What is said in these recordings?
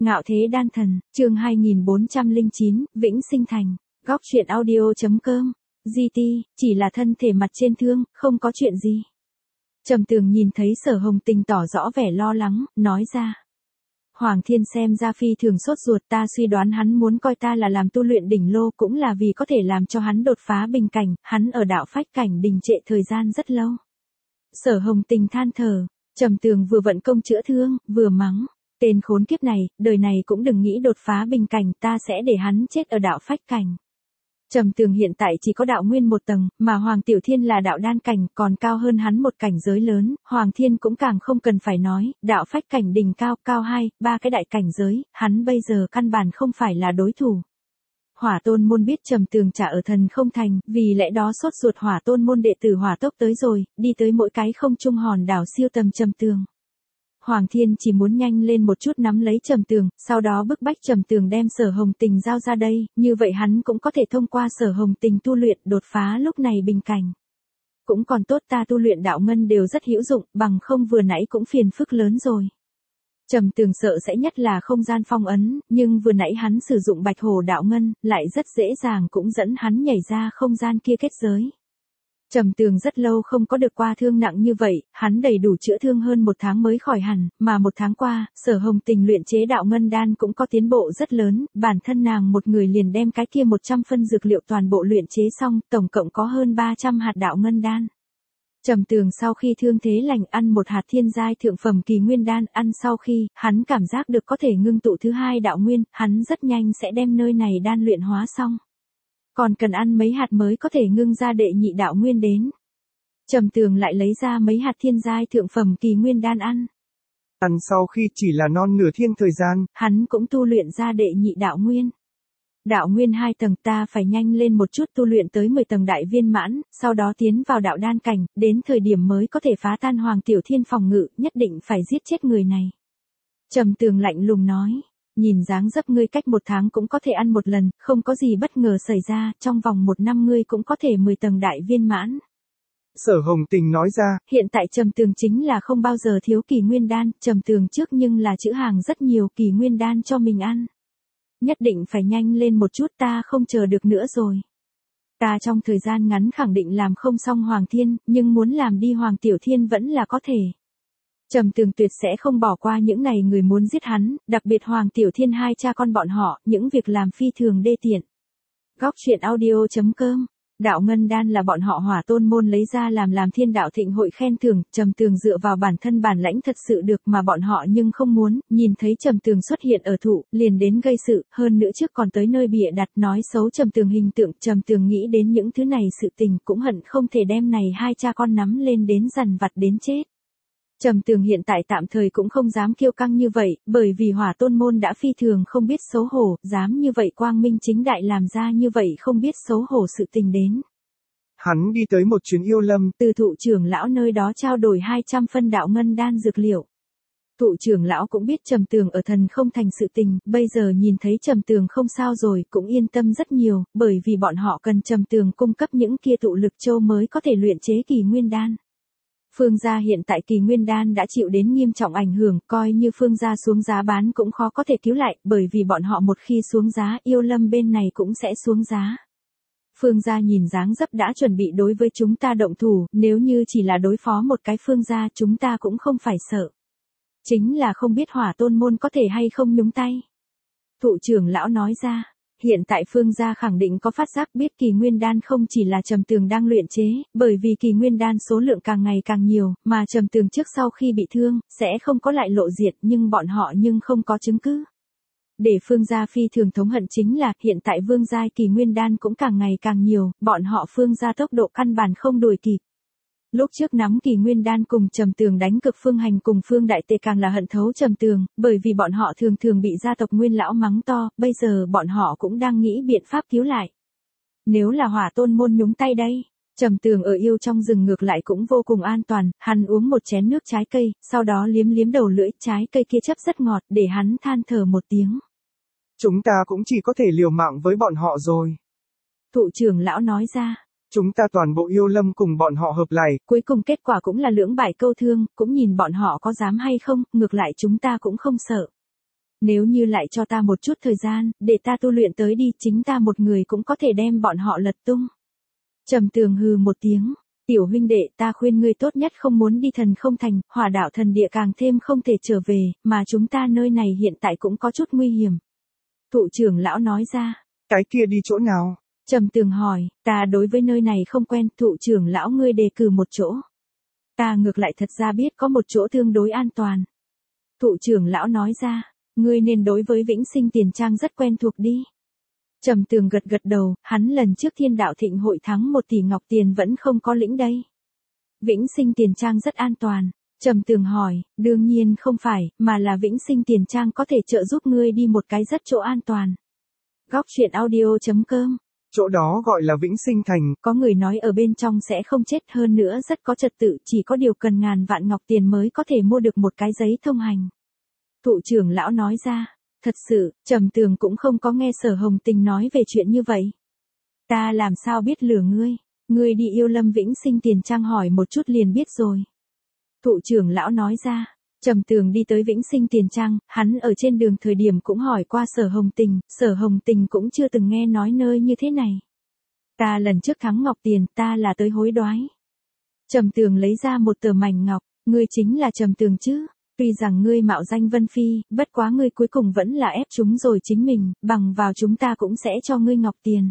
Ngạo Thế Đan Thần, chương 2409, Vĩnh Sinh Thành, góc truyện audio.com, GT, chỉ là thân thể mặt trên thương, không có chuyện gì. Trầm Tường nhìn thấy Sở Hồng Tình tỏ rõ vẻ lo lắng, nói ra. Hoàng Thiên xem ra phi thường sốt ruột, ta suy đoán hắn muốn coi ta là làm tu luyện đỉnh lô cũng là vì có thể làm cho hắn đột phá bình cảnh, hắn ở đạo phách cảnh đình trệ thời gian rất lâu. Sở Hồng Tình than thở, Trầm Tường vừa vận công chữa thương, vừa mắng. Tên khốn kiếp này, đời này cũng đừng nghĩ đột phá bình cảnh, ta sẽ để hắn chết ở đạo phách cảnh. Trầm Tường hiện tại chỉ có đạo nguyên một tầng, mà Hoàng Tiểu Thiên là đạo đan cảnh, còn cao hơn hắn một cảnh giới lớn, Hoàng Thiên cũng càng không cần phải nói, đạo phách cảnh đỉnh cao, cao 2, 3 cái đại cảnh giới, hắn bây giờ căn bản không phải là đối thủ. Hỏa Tôn môn biết Trầm Tường trả ở thần không thành, vì lẽ đó sốt ruột Hỏa Tôn môn đệ tử hỏa tốc tới rồi, đi tới mỗi cái không trung hòn đảo siêu tầm Trầm Tường. Hoàng Thiên chỉ muốn nhanh lên một chút nắm lấy Trầm Tường, sau đó bức bách Trầm Tường đem Sở Hồng Tình giao ra đây, như vậy hắn cũng có thể thông qua Sở Hồng Tình tu luyện đột phá lúc này bình cảnh. Cũng còn tốt ta tu luyện đạo ngân đều rất hữu dụng, bằng không vừa nãy cũng phiền phức lớn rồi. Trầm Tường sợ sẽ nhất là không gian phong ấn, nhưng vừa nãy hắn sử dụng Bạch Hổ đạo ngân, lại rất dễ dàng cũng dẫn hắn nhảy ra không gian kia kết giới. Trầm Tường rất lâu không có được qua thương nặng như vậy, hắn đầy đủ chữa thương hơn 1 tháng mới khỏi hẳn, mà 1 tháng qua, Sở Hồng Tình luyện chế đạo ngân đan cũng có tiến bộ rất lớn, bản thân nàng một người liền đem cái kia 100 phân dược liệu toàn bộ luyện chế xong, tổng cộng có hơn 300 hạt đạo ngân đan. Trầm Tường sau khi thương thế lành ăn 1 hạt thiên giai thượng phẩm kỳ nguyên đan, ăn sau khi, hắn cảm giác được có thể ngưng tụ thứ 2 đạo nguyên, hắn rất nhanh sẽ đem nơi này đan luyện hóa xong. Còn cần ăn mấy hạt mới có thể ngưng ra đệ nhị đạo nguyên đến. Trầm Tường lại lấy ra mấy hạt thiên giai thượng phẩm kỳ nguyên đan ăn. Ăn sau khi chỉ là non nửa thiên thời gian, hắn cũng tu luyện ra đệ nhị đạo nguyên. Đạo nguyên 2 tầng ta phải nhanh lên một chút tu luyện tới 10 tầng đại viên mãn, sau đó tiến vào đạo đan cảnh, đến thời điểm mới có thể phá tan Hoàng Tiểu Thiên phòng ngự, nhất định phải giết chết người này. Trầm Tường lạnh lùng nói. Nhìn dáng dấp ngươi cách 1 tháng cũng có thể ăn 1 lần, không có gì bất ngờ xảy ra, trong vòng 1 năm ngươi cũng có thể 10 tầng đại viên mãn. Sở Hồng Tình nói ra. Hiện tại Trầm Tường chính là không bao giờ thiếu kỳ nguyên đan, Trầm Tường trước nhưng là trữ hàng rất nhiều kỳ nguyên đan cho mình ăn. Nhất định phải nhanh lên một chút, ta không chờ được nữa rồi. Ta trong thời gian ngắn khẳng định làm không xong Hoàng Thiên, nhưng muốn làm đi Hoàng Tiểu Thiên vẫn là có thể. Trầm Tường tuyệt sẽ không bỏ qua những này người muốn giết hắn, đặc biệt Hoàng Tiểu Thiên hai cha con bọn họ, những việc làm phi thường đê tiện. Góc truyện audio.com, đạo ngân đan là bọn họ Hỏa Tôn môn lấy ra làm Thiên đạo thịnh hội khen thưởng, Trầm Tường dựa vào bản thân bản lãnh thật sự được mà bọn họ nhưng không muốn, nhìn thấy Trầm Tường xuất hiện ở thụ, liền đến gây sự, hơn nữa trước còn tới nơi bịa đặt nói xấu Trầm Tường hình tượng, Trầm Tường nghĩ đến những thứ này sự tình cũng hận không thể đem này hai cha con nắm lên đến dằn vặt đến chết. Trầm Tường hiện tại tạm thời cũng không dám kiêu căng như vậy, bởi vì Hỏa Tôn môn đã phi thường không biết xấu hổ, dám như vậy quang minh chính đại làm ra như vậy không biết xấu hổ sự tình đến. Hắn đi tới một chuyến yêu lâm, từ thụ trưởng lão nơi đó trao đổi 200 phân đạo ngân đan dược liệu. Thụ trưởng lão cũng biết Trầm Tường ở thần không thành sự tình, bây giờ nhìn thấy Trầm Tường không sao rồi, cũng yên tâm rất nhiều, bởi vì bọn họ cần Trầm Tường cung cấp những kia tụ lực châu mới có thể luyện chế kỳ nguyên đan. Phương gia hiện tại kỳ nguyên đan đã chịu đến nghiêm trọng ảnh hưởng, coi như Phương gia xuống giá bán cũng khó có thể cứu lại, bởi vì bọn họ một khi xuống giá, yêu lâm bên này cũng sẽ xuống giá. Phương gia nhìn dáng dấp đã chuẩn bị đối với chúng ta động thủ, nếu như chỉ là đối phó một cái Phương gia chúng ta cũng không phải sợ. Chính là không biết Hỏa Tôn môn có thể hay không nhúng tay. Thụ trưởng lão nói ra. Hiện tại Phương gia khẳng định có phát giác biết kỳ nguyên đan không chỉ là Trầm Tường đang luyện chế, bởi vì kỳ nguyên đan số lượng càng ngày càng nhiều, mà Trầm Tường trước sau khi bị thương, sẽ không có lại lộ diện nhưng bọn họ nhưng không có chứng cứ. Để Phương gia phi thường thống hận chính là hiện tại vương giai kỳ nguyên đan cũng càng ngày càng nhiều, bọn họ Phương gia tốc độ căn bản không đuổi kịp. Lúc trước nắm kỳ nguyên đan cùng Trầm Tường đánh cực Phương Hành cùng Phương Đại Tề càng là hận thấu Trầm Tường, bởi vì bọn họ thường thường bị gia tộc Nguyên lão mắng to, bây giờ bọn họ cũng đang nghĩ biện pháp cứu lại. Nếu là Hỏa Tôn môn nhúng tay đây, Trầm Tường ở yêu trong rừng ngược lại cũng vô cùng an toàn, hắn uống một chén nước trái cây, sau đó liếm liếm đầu lưỡi, trái cây kia chấp rất ngọt, để hắn than thở một tiếng. Chúng ta cũng chỉ có thể liều mạng với bọn họ rồi. Thụ trưởng lão nói ra. Chúng ta toàn bộ yêu lâm cùng bọn họ hợp lại. Cuối cùng kết quả cũng là lưỡng bại câu thương, cũng nhìn bọn họ có dám hay không, ngược lại chúng ta cũng không sợ. Nếu như lại cho ta một chút thời gian, để ta tu luyện tới đi, chính ta một người cũng có thể đem bọn họ lật tung. Trầm Tường hừ một tiếng, tiểu huynh đệ, ta khuyên ngươi tốt nhất không muốn đi Thần Không Thành, Hỏa Đạo Thần Địa càng thêm không thể trở về, mà chúng ta nơi này hiện tại cũng có chút nguy hiểm. Thụ trưởng lão nói ra. Cái kia đi chỗ nào? Trầm Tường hỏi, ta đối với nơi này không quen, thụ trưởng lão ngươi đề cử một chỗ. Ta ngược lại thật ra biết có một chỗ tương đối an toàn. Thụ trưởng lão nói ra, ngươi nên đối với Vĩnh Sinh Tiền Trang rất quen thuộc đi. Trầm Tường gật gật đầu, hắn lần trước Thiên Đạo Thịnh hội thắng 1 tỷ ngọc tiền vẫn không có lĩnh đây. Vĩnh Sinh Tiền Trang rất an toàn. Trầm Tường hỏi, đương nhiên không phải, mà là Vĩnh Sinh Tiền Trang có thể trợ giúp ngươi đi một cái rất chỗ an toàn. Góc truyện audio.com. Chỗ đó gọi là Vĩnh Sinh Thành. Có người nói ở bên trong sẽ không chết, hơn nữa rất có trật tự, chỉ có điều cần ngàn vạn ngọc tiền mới có thể mua được một cái giấy thông hành. Thụ trưởng lão nói ra, thật sự, Trầm Tường cũng không có nghe Sở Hồng Tình nói về chuyện như vậy. Ta làm sao biết lừa ngươi, ngươi đi Yêu Lâm Vĩnh Sinh Tiền Trang hỏi một chút liền biết rồi. Thụ trưởng lão nói ra, Trầm Tường đi tới Vĩnh Sinh Tiền Trang, hắn ở trên đường thời điểm cũng hỏi qua Sở Hồng Tình cũng chưa từng nghe nói nơi như thế này. Ta lần trước thắng ngọc tiền, ta là tới hối đoái. Trầm Tường lấy ra một tờ mảnh ngọc, ngươi chính là Trầm Tường chứ? Tuy rằng ngươi mạo danh Vân Phi, bất quá ngươi cuối cùng vẫn là ép chúng rồi chính mình, bằng vào chúng ta cũng sẽ cho ngươi ngọc tiền.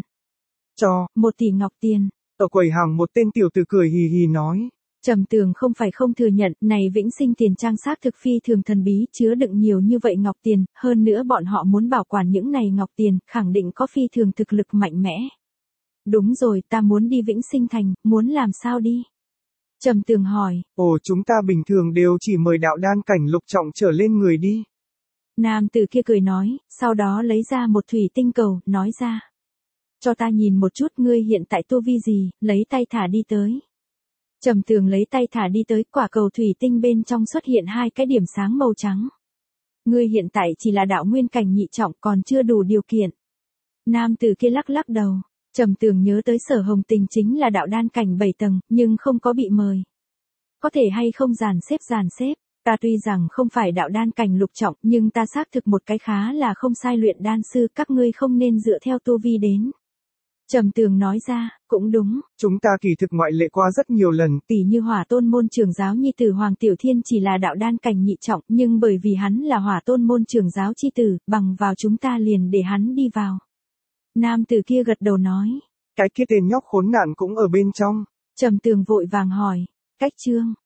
Cho 1 tỷ ngọc tiền. Ở quầy hàng một tên tiểu tử cười hì hì nói. Trầm Tường không phải không thừa nhận, này Vĩnh Sinh Tiền Trang xác thực phi thường thần bí, chứa đựng nhiều như vậy ngọc tiền, hơn nữa bọn họ muốn bảo quản những này ngọc tiền, khẳng định có phi thường thực lực mạnh mẽ. Đúng rồi, ta muốn đi Vĩnh Sinh Thành, muốn làm sao đi? Trầm Tường hỏi. Ồ, chúng ta bình thường đều chỉ mời đạo đan cảnh lục trọng trở lên người đi. Nam tử kia cười nói, sau đó lấy ra một thủy tinh cầu, nói ra. Cho ta nhìn một chút ngươi hiện tại tu vi gì, lấy tay thả đi tới. Trầm Tường lấy tay thả đi tới, quả cầu thủy tinh bên trong xuất hiện 2 cái điểm sáng màu trắng. Ngươi hiện tại chỉ là đạo nguyên cảnh nhị trọng, còn chưa đủ điều kiện. Nam tử kia lắc lắc đầu. Trầm Tường nhớ tới Sở Hồng Tình chính là đạo đan cảnh 7 tầng, nhưng không có bị mời. Có thể hay không dàn xếp, ta tuy rằng không phải đạo đan cảnh lục trọng, nhưng ta xác thực một cái khá là không sai luyện đan sư, các ngươi không nên dựa theo tu vi đến. Trầm Tường nói ra, cũng đúng. Chúng ta kỳ thực ngoại lệ qua rất nhiều lần. Tỷ như Hỏa Tôn môn trưởng giáo nhi tử Hoàng Tiểu Thiên chỉ là đạo đan cảnh nhị trọng, nhưng bởi vì hắn là Hỏa Tôn môn trưởng giáo chi tử, bằng vào chúng ta liền để hắn đi vào. Nam tử kia gật đầu nói. Cái kia tên nhóc khốn nạn cũng ở bên trong. Trầm Tường vội vàng hỏi. Cách chương.